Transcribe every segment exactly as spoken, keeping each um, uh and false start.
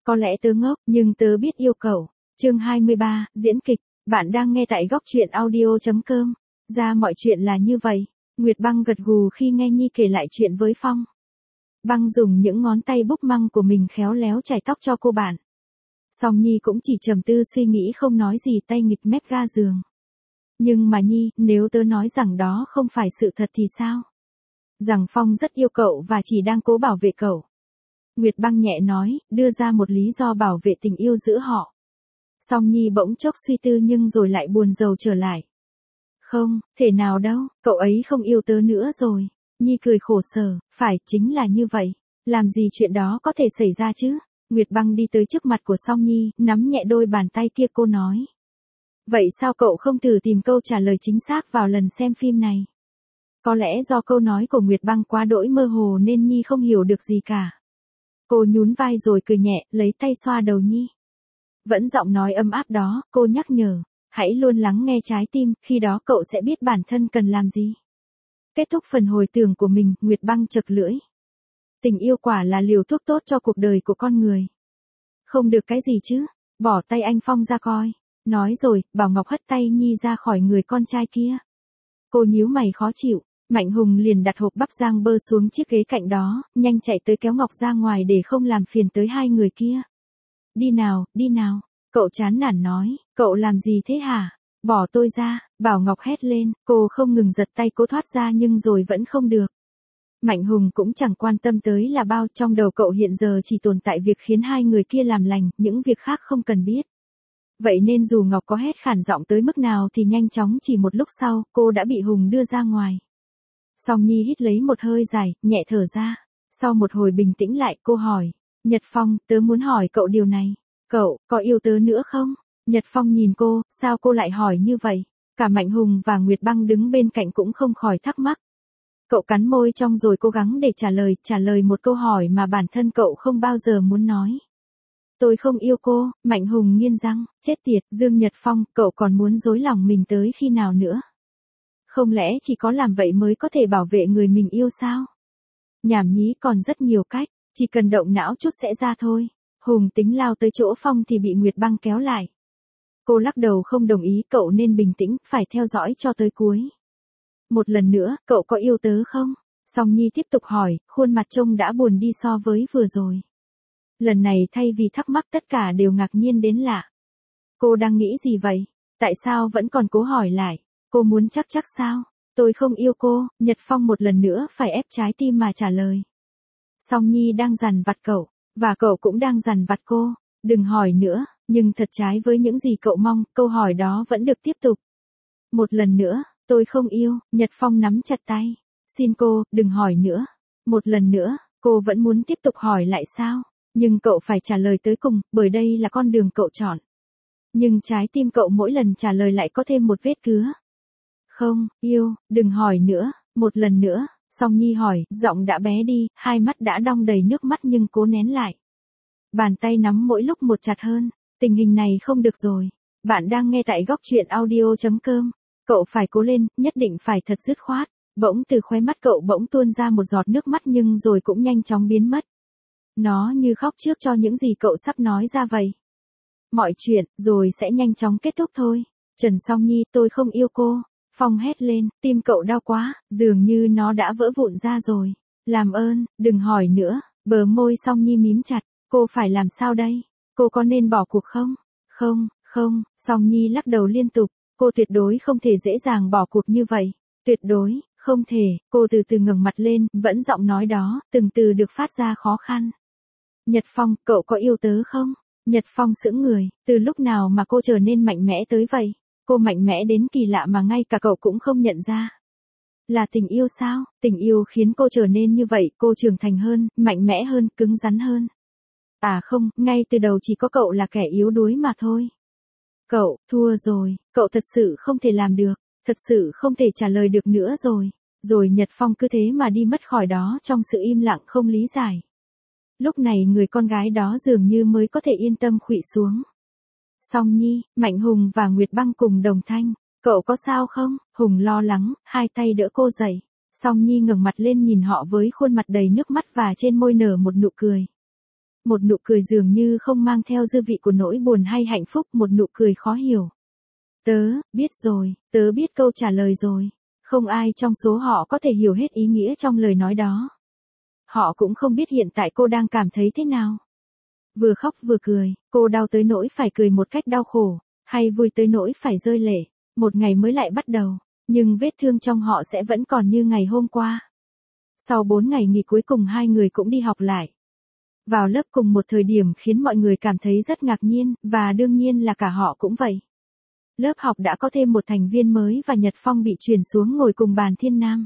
Có lẽ tớ ngốc, nhưng tớ biết yêu cậu. Chương hai mươi ba, diễn kịch. Bạn đang nghe tại góc truyện audio chấm com. Ra mọi chuyện là như vậy. Nguyệt Băng gật gù khi nghe Nhi kể lại chuyện với Phong. Băng dùng những ngón tay búp măng của mình khéo léo chải tóc cho cô bạn. Song Nhi cũng chỉ trầm tư suy nghĩ không nói gì, tay nghịch mép ga giường. Nhưng mà Nhi, nếu tớ nói rằng đó không phải sự thật thì sao? Rằng Phong rất yêu cậu và chỉ đang cố bảo vệ cậu. Nguyệt Băng nhẹ nói, đưa ra một lý do bảo vệ tình yêu giữa họ. Song Nhi bỗng chốc suy tư nhưng rồi lại buồn rầu trở lại. Không, thể nào đâu, cậu ấy không yêu tớ nữa rồi. Nhi cười khổ sở, phải, chính là như vậy. Làm gì chuyện đó có thể xảy ra chứ? Nguyệt Băng đi tới trước mặt của Song Nhi, nắm nhẹ đôi bàn tay kia, cô nói. Vậy sao cậu không thử tìm câu trả lời chính xác vào lần xem phim này? Có lẽ do câu nói của Nguyệt Băng quá đỗi mơ hồ nên Nhi không hiểu được gì cả. Cô nhún vai rồi cười nhẹ, lấy tay xoa đầu Nhi. Vẫn giọng nói ấm áp đó, cô nhắc nhở, hãy luôn lắng nghe trái tim, khi đó cậu sẽ biết bản thân cần làm gì. Kết thúc phần hồi tưởng của mình, Nguyệt Băng chật lưỡi. Tình yêu quả là liều thuốc tốt cho cuộc đời của con người. Không được cái gì chứ, bỏ tay anh Phong ra coi. Nói rồi, Bảo Ngọc hất tay Nhi ra khỏi người con trai kia. Cô nhíu mày khó chịu, Mạnh Hùng liền đặt hộp bắp rang bơ xuống chiếc ghế cạnh đó, nhanh chạy tới kéo Ngọc ra ngoài để không làm phiền tới hai người kia. Đi nào, đi nào, cậu chán nản nói, cậu làm gì thế hả? Bỏ tôi ra, Bảo Ngọc hét lên, cô không ngừng giật tay cố thoát ra nhưng rồi vẫn không được. Mạnh Hùng cũng chẳng quan tâm tới là bao, trong đầu cậu hiện giờ chỉ tồn tại việc khiến hai người kia làm lành, những việc khác không cần biết. Vậy nên dù Ngọc có hét khản giọng tới mức nào thì nhanh chóng chỉ một lúc sau, cô đã bị Hùng đưa ra ngoài. Song Nhi hít lấy một hơi dài, nhẹ thở ra. Sau một hồi bình tĩnh lại, cô hỏi, Nhật Phong, tớ muốn hỏi cậu điều này. Cậu, có yêu tớ nữa không? Nhật Phong nhìn cô, sao cô lại hỏi như vậy? Cả Mạnh Hùng và Nguyệt Băng đứng bên cạnh cũng không khỏi thắc mắc. Cậu cắn môi trong rồi cố gắng để trả lời, trả lời một câu hỏi mà bản thân cậu không bao giờ muốn nói. Tôi không yêu cô, Mạnh Hùng nghiến răng, chết tiệt, Dương Nhật Phong, cậu còn muốn dối lòng mình tới khi nào nữa? Không lẽ chỉ có làm vậy mới có thể bảo vệ người mình yêu sao? Nhảm nhí, còn rất nhiều cách, chỉ cần động não chút sẽ ra thôi. Hùng tính lao tới chỗ Phong thì bị Nguyệt Băng kéo lại. Cô lắc đầu không đồng ý, cậu nên bình tĩnh, phải theo dõi cho tới cuối. Một lần nữa, cậu có yêu tớ không? Song Nhi tiếp tục hỏi, khuôn mặt trông đã buồn đi so với vừa rồi. Lần này thay vì thắc mắc tất cả đều ngạc nhiên đến lạ. Cô đang nghĩ gì vậy? Tại sao vẫn còn cố hỏi lại? Cô muốn chắc chắc sao? Tôi không yêu cô, Nhật Phong một lần nữa phải ép trái tim mà trả lời. Song Nhi đang dằn vặt cậu, và cậu cũng đang dằn vặt cô. Đừng hỏi nữa, nhưng thật trái với những gì cậu mong, câu hỏi đó vẫn được tiếp tục. Một lần nữa, tôi không yêu, Nhật Phong nắm chặt tay. Xin cô, đừng hỏi nữa. Một lần nữa, cô vẫn muốn tiếp tục hỏi lại sao? Nhưng cậu phải trả lời tới cùng, bởi đây là con đường cậu chọn. Nhưng trái tim cậu mỗi lần trả lời lại có thêm một vết cứa. Không, yêu, đừng hỏi nữa, một lần nữa. Song Nhi hỏi, giọng đã bé đi, hai mắt đã đong đầy nước mắt nhưng cố nén lại. Bàn tay nắm mỗi lúc một chặt hơn, tình hình này không được rồi. Bạn đang nghe tại góc truyện audio chấm com. Cậu phải cố lên, nhất định phải thật dứt khoát. Bỗng từ khóe mắt cậu bỗng tuôn ra một giọt nước mắt nhưng rồi cũng nhanh chóng biến mất. Nó như khóc trước cho những gì cậu sắp nói ra vậy. Mọi chuyện, rồi sẽ nhanh chóng kết thúc thôi. Trần Song Nhi, tôi không yêu cô. Phong hét lên, tim cậu đau quá, dường như nó đã vỡ vụn ra rồi. Làm ơn, đừng hỏi nữa, bờ môi Song Nhi mím chặt, cô phải làm sao đây? Cô có nên bỏ cuộc không? Không, không, Song Nhi lắc đầu liên tục, cô tuyệt đối không thể dễ dàng bỏ cuộc như vậy. Tuyệt đối, không thể, cô từ từ ngẩng mặt lên, vẫn giọng nói đó, từng từ được phát ra khó khăn. Nhật Phong, cậu có yêu tớ không? Nhật Phong sững người, từ lúc nào mà cô trở nên mạnh mẽ tới vậy? Cô mạnh mẽ đến kỳ lạ mà ngay cả cậu cũng không nhận ra. Là tình yêu sao? Tình yêu khiến cô trở nên như vậy, cô trưởng thành hơn, mạnh mẽ hơn, cứng rắn hơn. À không, ngay từ đầu chỉ có cậu là kẻ yếu đuối mà thôi. Cậu, thua rồi, cậu thật sự không thể làm được, thật sự không thể trả lời được nữa rồi. Rồi Nhật Phong cứ thế mà đi mất khỏi đó trong sự im lặng không lý giải. Lúc này người con gái đó dường như mới có thể yên tâm khuỵu xuống. Song Nhi, Mạnh Hùng và Nguyệt Băng cùng đồng thanh, cậu có sao không? Hùng lo lắng, hai tay đỡ cô dậy. Song Nhi ngẩng mặt lên nhìn họ với khuôn mặt đầy nước mắt và trên môi nở một nụ cười. một nụ cười dường như không mang theo dư vị của nỗi buồn hay hạnh phúc, một nụ cười khó hiểu. Tớ, biết rồi, tớ biết câu trả lời rồi. Không ai trong số họ có thể hiểu hết ý nghĩa trong lời nói đó. Họ cũng không biết hiện tại cô đang cảm thấy thế nào. Vừa khóc vừa cười, cô đau tới nỗi phải cười một cách đau khổ, hay vui tới nỗi phải rơi lệ. Một ngày mới lại bắt đầu, nhưng vết thương trong họ sẽ vẫn còn như ngày hôm qua. Sau bốn ngày nghỉ cuối cùng hai người cũng đi học lại. Vào lớp cùng một thời điểm khiến mọi người cảm thấy rất ngạc nhiên, và đương nhiên là cả họ cũng vậy. Lớp học đã có thêm một thành viên mới và Nhật Phong bị chuyển xuống ngồi cùng bàn Thiên Nam.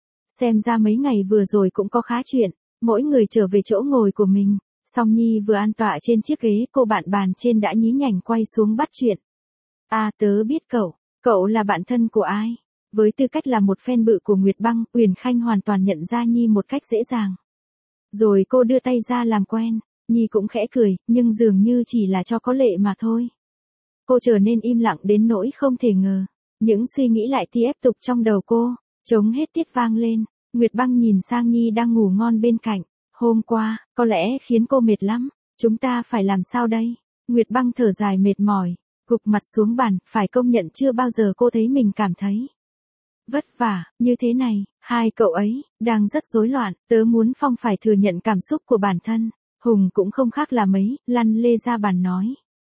Xem ra mấy ngày vừa rồi cũng có khá chuyện, mỗi người trở về chỗ ngồi của mình. Song Nhi vừa an tọa trên chiếc ghế, cô bạn bàn trên đã nhí nhảnh quay xuống bắt chuyện. À, tớ biết cậu, cậu là bạn thân của ai? Với tư cách là một fan bự của Nguyệt Băng, Uyển Khanh hoàn toàn nhận ra Nhi một cách dễ dàng. Rồi cô đưa tay ra làm quen, Nhi cũng khẽ cười, nhưng dường như chỉ là cho có lệ mà thôi. Cô trở nên im lặng đến nỗi không thể ngờ. Những suy nghĩ lại tiếp tục trong đầu cô, trống hết tiết vang lên. Nguyệt Băng nhìn sang Nhi đang ngủ ngon bên cạnh. Hôm qua, có lẽ khiến cô mệt lắm. Chúng ta phải làm sao đây? Nguyệt Băng thở dài mệt mỏi, gục mặt xuống bàn, phải công nhận chưa bao giờ cô thấy mình cảm thấy vất vả như thế này. Hai cậu ấy đang rất rối loạn, tớ muốn Phong phải thừa nhận cảm xúc của bản thân. Hùng cũng không khác là mấy, lăn lê ra bàn nói.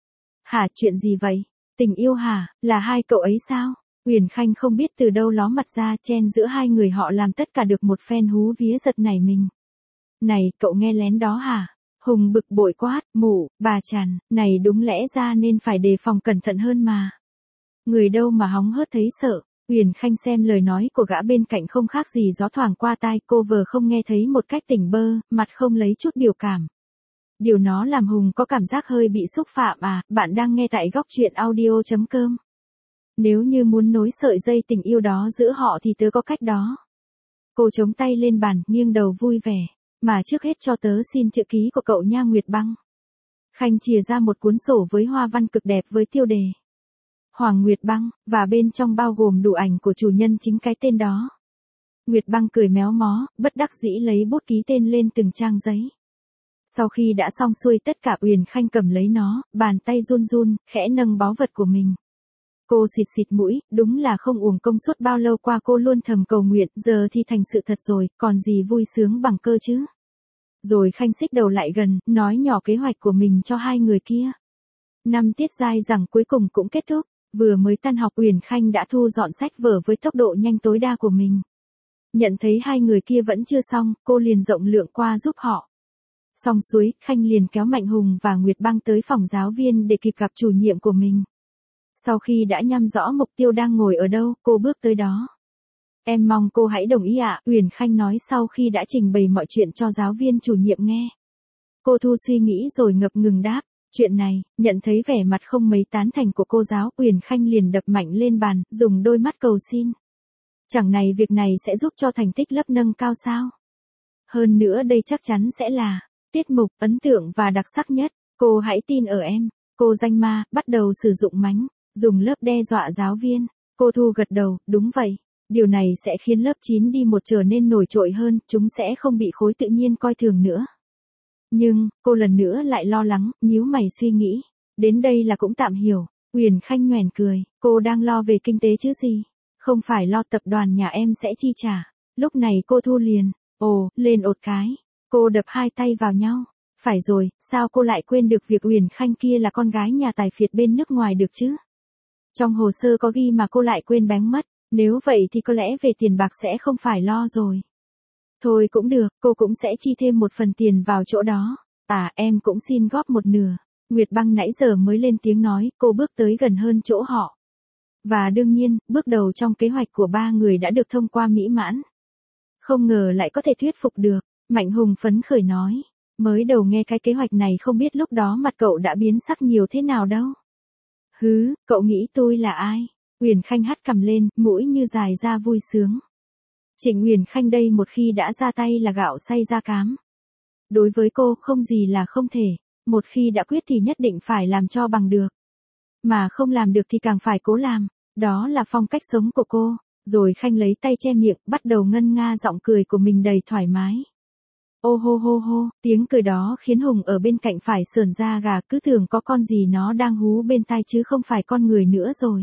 Hả, chuyện gì vậy? Tình yêu hả? Là hai cậu ấy sao? Uyển Khanh không biết từ đâu ló mặt ra, chen giữa hai người họ làm tất cả được một phen hú vía giật nảy mình. Này, cậu nghe lén đó hả? Hùng bực bội quát, mụ, bà Trần, này đúng lẽ ra nên phải đề phòng cẩn thận hơn mà. Người đâu mà hóng hớt thấy sợ. Uyển Khanh xem lời nói của gã bên cạnh không khác gì gió thoảng qua tai, cô vừa không nghe thấy một cách tỉnh bơ, mặt không lấy chút biểu cảm. Điều nó làm Hùng có cảm giác hơi bị xúc phạm à. Bạn đang nghe tại góc truyện audio chấm com. Nếu như muốn nối sợi dây tình yêu đó giữa họ thì tớ có cách đó. Cô chống tay lên bàn, nghiêng đầu vui vẻ. Mà trước hết cho tớ xin chữ ký của cậu nha Nguyệt Băng. Khanh chìa ra một cuốn sổ với hoa văn cực đẹp với tiêu đề Hoàng Nguyệt Băng, và bên trong bao gồm đủ ảnh của chủ nhân chính cái tên đó. Nguyệt Băng cười méo mó, bất đắc dĩ lấy bút ký tên lên từng trang giấy. Sau khi đã xong xuôi tất cả, Uyển Khanh cầm lấy nó, bàn tay run run, khẽ nâng báu vật của mình. Cô xịt xịt mũi, đúng là không uổng công suốt bao lâu qua cô luôn thầm cầu nguyện, giờ thì thành sự thật rồi, còn gì vui sướng bằng cơ chứ. Rồi Khanh xích đầu lại gần, nói nhỏ kế hoạch của mình cho hai người kia. Năm tiết dai dẳng cuối cùng cũng kết thúc, vừa mới tan học Uyển Khanh đã thu dọn sách vở với tốc độ nhanh tối đa của mình. Nhận thấy hai người kia vẫn chưa xong, cô liền rộng lượng qua giúp họ. Xong xuôi, Khanh liền kéo Mạnh Hùng và Nguyệt Băng tới phòng giáo viên để kịp gặp chủ nhiệm của mình. Sau khi đã nhăm rõ mục tiêu đang ngồi ở đâu, cô bước tới đó. Em mong cô hãy đồng ý ạ, Uyển Khanh nói sau khi đã trình bày mọi chuyện cho giáo viên chủ nhiệm nghe. Cô thu suy nghĩ rồi ngập ngừng đáp, chuyện này. Nhận thấy vẻ mặt không mấy tán thành của cô giáo, Uyển Khanh liền đập mạnh lên bàn, dùng đôi mắt cầu xin. Chẳng này việc này sẽ giúp cho thành tích lớp nâng cao sao? Hơn nữa đây chắc chắn sẽ là tiết mục ấn tượng và đặc sắc nhất, cô hãy tin ở em. Cô danh ma, bắt đầu sử dụng mánh, dùng lớp đe dọa giáo viên. Cô Thu gật đầu, đúng vậy. Điều này sẽ khiến lớp chín đi một trở nên nổi trội hơn, chúng sẽ không bị khối tự nhiên coi thường nữa. Nhưng, cô lần nữa lại lo lắng, nhíu mày suy nghĩ. Đến đây là cũng tạm hiểu. Uyển Khanh nhoẻn cười, cô đang lo về kinh tế chứ gì? Không phải lo tập đoàn nhà em sẽ chi trả. Lúc này cô Thu liền, ồ, lên ột cái. Cô đập hai tay vào nhau. Phải rồi, sao cô lại quên được việc Uyển Khanh kia là con gái nhà tài phiệt bên nước ngoài được chứ? Trong hồ sơ có ghi mà cô lại quên bén mất. Nếu vậy thì có lẽ về tiền bạc sẽ không phải lo rồi. Thôi cũng được, cô cũng sẽ chi thêm một phần tiền vào chỗ đó. À, em cũng xin góp một nửa. Nguyệt Băng nãy giờ mới lên tiếng nói, cô bước tới gần hơn chỗ họ. Và đương nhiên, bước đầu trong kế hoạch của ba người đã được thông qua mỹ mãn. Không ngờ lại có thể thuyết phục được. Mạnh Hùng phấn khởi nói. Mới đầu nghe cái kế hoạch này không biết lúc đó mặt cậu đã biến sắc nhiều thế nào đâu. Hứ, cậu nghĩ tôi là ai? Uyển Khanh hắt cằm lên, mũi như dài ra vui sướng. Trịnh Uyển Khanh đây một khi đã ra tay là gạo xay ra cám. Đối với cô, không gì là không thể. Một khi đã quyết thì nhất định phải làm cho bằng được. Mà không làm được thì càng phải cố làm. Đó là phong cách sống của cô. Rồi Khanh lấy tay che miệng, bắt đầu ngân nga giọng cười của mình đầy thoải mái. Ô hô hô hô, tiếng cười đó khiến Hùng ở bên cạnh phải sởn da gà, cứ tưởng có con gì nó đang hú bên tai chứ không phải con người nữa rồi.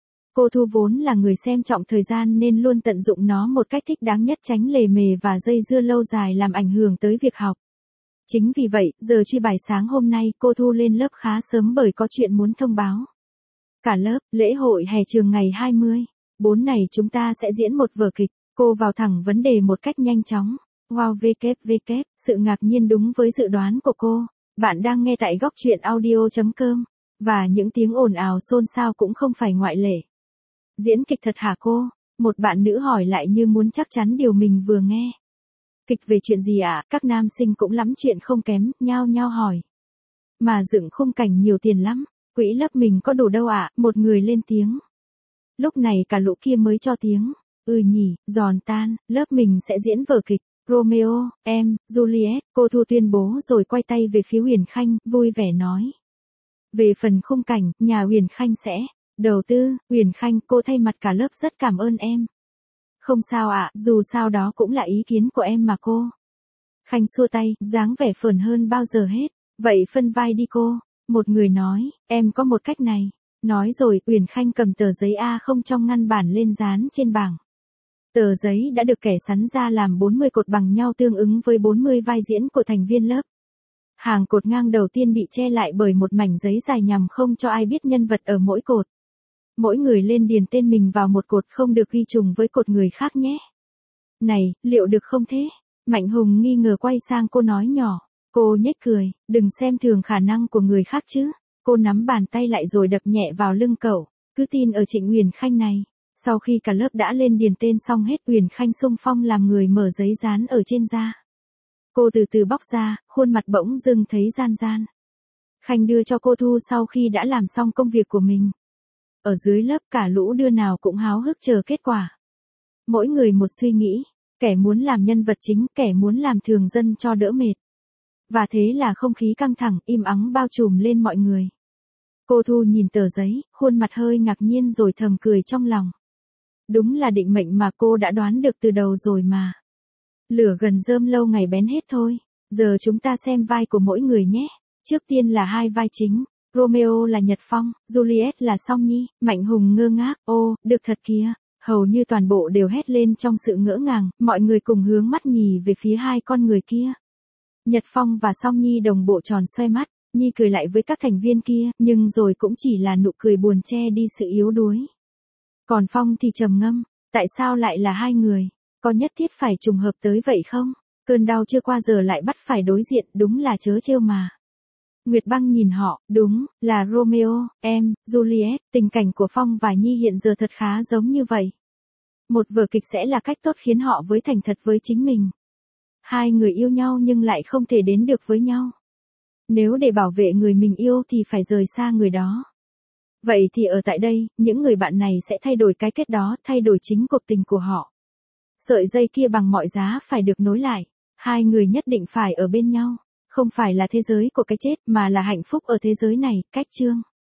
Cô Thu vốn là người xem trọng thời gian nên luôn tận dụng nó một cách thích đáng nhất, tránh lề mề và dây dưa lâu dài làm ảnh hưởng tới việc học. Chính vì vậy, giờ truy bài sáng hôm nay cô Thu lên lớp khá sớm bởi có chuyện muốn thông báo. Cả lớp, lễ hội hè trường ngày hai mươi bốn này chúng ta sẽ diễn một vở kịch. Cô vào thẳng vấn đề một cách nhanh chóng. Wow, vê vê vê, sự ngạc nhiên đúng với dự đoán của cô. Bạn đang nghe tại góc truyện audio chấm com. Và những tiếng ồn ào xôn xao cũng không phải ngoại lệ. Diễn kịch thật hả cô? Một bạn nữ hỏi lại như muốn chắc chắn điều mình vừa nghe. Kịch về chuyện gì ạ? À? Các nam sinh cũng lắm chuyện không kém, nhao nhao hỏi. Mà dựng khung cảnh nhiều tiền lắm, quỹ lớp mình có đủ đâu ạ? À? Một người lên tiếng. Lúc này cả lũ kia mới cho tiếng. Ừ nhỉ, giòn tan, lớp mình sẽ diễn vở kịch. Romeo, em, Juliet, cô Thu tuyên bố rồi quay tay về phía Huyền Khanh, vui vẻ nói. Về phần khung cảnh, nhà Huyền Khanh sẽ đầu tư. Huyền Khanh, cô thay mặt cả lớp rất cảm ơn em. Không sao ạ, à, dù sao đó cũng là ý kiến của em mà cô. Khanh xua tay, dáng vẻ phờn hơn bao giờ hết. Vậy phân vai đi cô. Một người nói, em có một cách này. Nói rồi, Huyền Khanh cầm tờ giấy A không trong ngăn bản lên dán trên bảng. Tờ giấy đã được kẻ sắn ra làm bốn mươi cột bằng nhau tương ứng với bốn mươi vai diễn của thành viên lớp. Hàng cột ngang đầu tiên bị che lại bởi một mảnh giấy dài nhằm không cho ai biết nhân vật ở mỗi cột. Mỗi người lên điền tên mình vào một cột, không được ghi trùng với cột người khác nhé. Này, liệu được không thế? Mạnh Hùng nghi ngờ quay sang cô nói nhỏ. Cô nhếch cười, đừng xem thường khả năng của người khác chứ. Cô nắm bàn tay lại rồi đập nhẹ vào lưng cậu. Cứ tin ở Trịnh Huyền Khanh này. Sau khi cả lớp đã lên điền tên xong hết, Huyền Khanh xung phong làm người mở giấy dán ở trên da. Cô từ từ bóc ra, khuôn mặt bỗng dưng thấy gian gian. Khanh đưa cho cô Thu sau khi đã làm xong công việc của mình. Ở dưới lớp cả lũ đứa nào cũng háo hức chờ kết quả. Mỗi người một suy nghĩ, kẻ muốn làm nhân vật chính, kẻ muốn làm thường dân cho đỡ mệt. Và thế là không khí căng thẳng, im ắng bao trùm lên mọi người. Cô Thu nhìn tờ giấy, khuôn mặt hơi ngạc nhiên rồi thầm cười trong lòng. Đúng là định mệnh mà cô đã đoán được từ đầu rồi mà. Lửa gần rơm lâu ngày bén hết thôi. Giờ chúng ta xem vai của mỗi người nhé. Trước tiên là hai vai chính. Romeo là Nhật Phong, Juliet là Song Nhi. Mạnh Hùng ngơ ngác, ô, được thật kìa. Hầu như toàn bộ đều hét lên trong sự ngỡ ngàng, mọi người cùng hướng mắt nhì về phía hai con người kia. Nhật Phong và Song Nhi đồng bộ tròn xoay mắt, Nhi cười lại với các thành viên kia, nhưng rồi cũng chỉ là nụ cười buồn che đi sự yếu đuối. Còn Phong thì trầm ngâm, tại sao lại là hai người? Có nhất thiết phải trùng hợp tới vậy không? Cơn đau chưa qua giờ lại bắt phải đối diện, đúng là trớ trêu mà. Nguyệt Băng nhìn họ, đúng, là Romeo, em, Juliet, tình cảnh của Phong và Nhi hiện giờ thật khá giống như vậy. Một vở kịch sẽ là cách tốt khiến họ với thành thật với chính mình. Hai người yêu nhau nhưng lại không thể đến được với nhau. Nếu để bảo vệ người mình yêu thì phải rời xa người đó. Vậy thì ở tại đây, những người bạn này sẽ thay đổi cái kết đó, thay đổi chính cuộc tình của họ. Sợi dây kia bằng mọi giá phải được nối lại. Hai người nhất định phải ở bên nhau. Không phải là thế giới của cái chết mà là hạnh phúc ở thế giới này, cách chương.